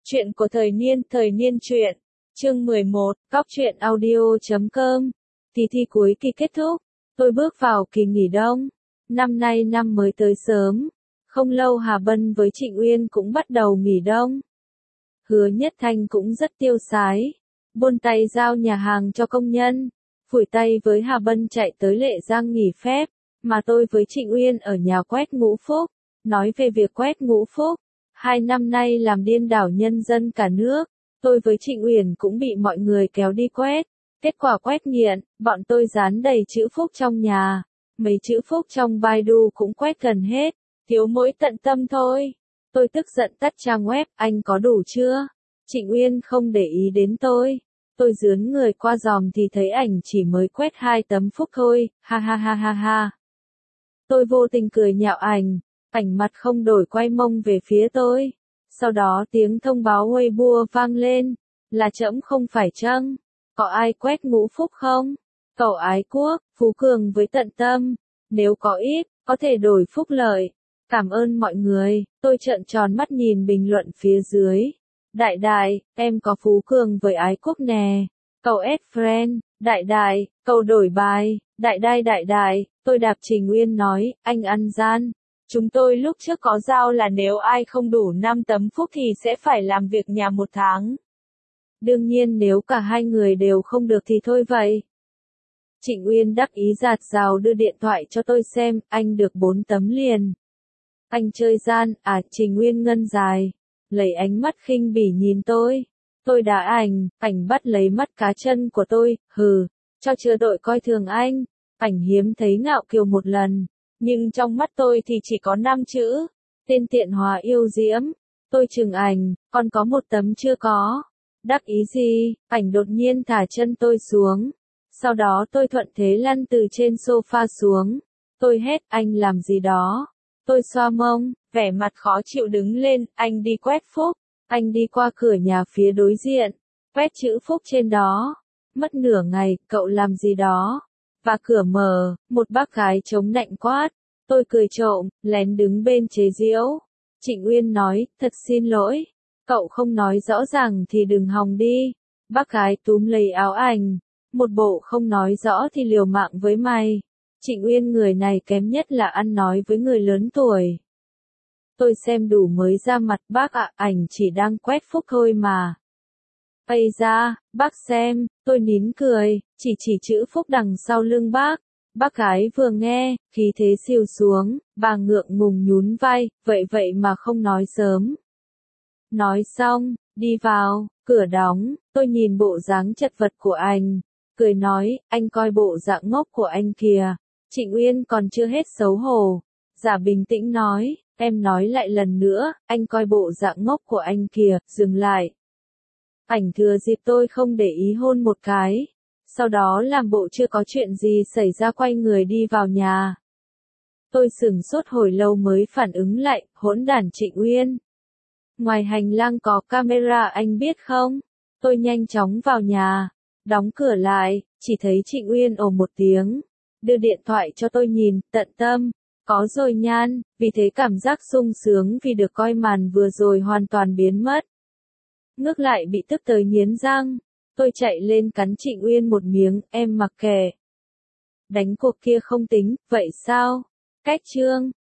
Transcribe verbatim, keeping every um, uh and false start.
Chuyện của thời niên, thời niên truyện. Chương mười một, Cóc truyện audio chấm com. Kỳ thi cuối kỳ kết thúc. Tôi bước vào kỳ nghỉ đông. Năm nay năm mới tới sớm. Không lâu Hà Bân với Trịnh Uyên cũng bắt đầu nghỉ đông. Hứa Nhất Thanh cũng rất tiêu sái. Buôn tay giao nhà hàng cho công nhân. Phủi tay với Hà Bân chạy tới Lệ Giang nghỉ phép. Mà tôi với Trịnh Uyên ở nhà quét Ngũ Phúc. Nói về việc quét Ngũ Phúc. Hai năm nay làm điên đảo nhân dân cả nước, tôi với Trịnh Uyển cũng bị mọi người kéo đi quét. Kết quả quét nghiện, bọn tôi dán đầy chữ Phúc trong nhà. Mấy chữ Phúc trong Baidu cũng quét gần hết, thiếu mỗi tận tâm thôi. Tôi tức giận tắt trang web, anh có đủ chưa? Trịnh Uyên không để ý đến tôi. Tôi dướn người qua dòm thì thấy ảnh chỉ mới quét hai tấm Phúc thôi, ha ha ha ha ha. Tôi vô tình cười nhạo ảnh. Ảnh mặt không đổi quay mông về phía tôi. Sau đó tiếng thông báo Weibo vang lên. Là trẫm không phải chăng? Có ai quét Ngũ Phúc không? Cậu ái quốc, phú cường với tận tâm. Nếu có ít, có thể đổi phúc lợi. Cảm ơn mọi người. Tôi trợn tròn mắt nhìn bình luận phía dưới. Đại đại, em có phú cường với ái quốc nè. Cậu add friend. Đại đại, cậu đổi bài. Đại đại đại đại, tôi đạp Trình Uyên nói, anh ăn gian. Chúng tôi lúc trước có giao là nếu ai không đủ năm tấm Phúc thì sẽ phải làm việc nhà một tháng. Đương nhiên nếu cả hai người đều không được thì thôi vậy. Trịnh Uyên đắc ý giạt rào đưa điện thoại cho tôi xem, anh được bốn tấm liền. Anh chơi gian, à Trình Uyên ngân dài. Lấy ánh mắt khinh bỉ nhìn tôi. Tôi đá ảnh, ảnh bắt lấy mắt cá chân của tôi, hừ, cho chừa đội coi thường anh. Ảnh hiếm thấy ngạo kiều một lần. Nhưng trong mắt tôi thì chỉ có năm chữ. Tên tiện hòa yêu diễm. Tôi chừng ảnh, còn có một tấm chưa có. Đắc ý gì, ảnh đột nhiên thả chân tôi xuống. Sau đó tôi thuận thế lăn từ trên sofa xuống. Tôi hét, anh làm gì đó. Tôi xoa mông, vẻ mặt khó chịu đứng lên, anh đi quét Phúc. Anh đi qua cửa nhà phía đối diện. Quét chữ Phúc trên đó. Mất nửa ngày, cậu làm gì đó. Và cửa mở, một bác gái chống nạnh quát. Tôi cười trộm, lén đứng bên chế giễu. Trịnh Uyên nói, thật xin lỗi. Cậu không nói rõ ràng thì đừng hòng đi. Bác gái túm lấy áo ảnh. Một bộ không nói rõ thì liều mạng với mày. Trịnh Uyên người này kém nhất là ăn nói với người lớn tuổi. Tôi xem đủ mới ra mặt bác ạ, ảnh chỉ đang quét Phúc thôi mà. Ây ra, bác xem, tôi nín cười, chỉ chỉ chữ Phúc đằng sau lưng bác. Bác gái vừa nghe, khí thế xìu xuống, bà ngượng ngùng nhún vai, vậy vậy mà không nói sớm. Nói xong, đi vào, cửa đóng, tôi nhìn bộ dáng chật vật của anh, cười nói, anh coi bộ dạng ngốc của anh kìa. Trịnh Uyên còn chưa hết xấu hổ, giả bình tĩnh nói, em nói lại lần nữa, anh coi bộ dạng ngốc của anh kìa, dừng lại. Ảnh thừa dịp tôi không để ý hôn một cái. Sau đó làm bộ chưa có chuyện gì xảy ra quay người đi vào nhà. Tôi sửng sốt hồi lâu mới phản ứng lại, hỗn đản Trịnh Uyên. Ngoài hành lang có camera anh biết không? Tôi nhanh chóng vào nhà, đóng cửa lại, chỉ thấy Trịnh Uyên ồ một tiếng. Đưa điện thoại cho tôi nhìn, tận tâm. Có rồi nhan, vì thế cảm giác sung sướng vì được coi màn vừa rồi hoàn toàn biến mất. Ngước lại bị tức tới nghiến răng. Tôi chạy lên cắn Trịnh Uyên một miếng, em mặc kệ. Đánh cuộc kia không tính, vậy sao? Cách chương,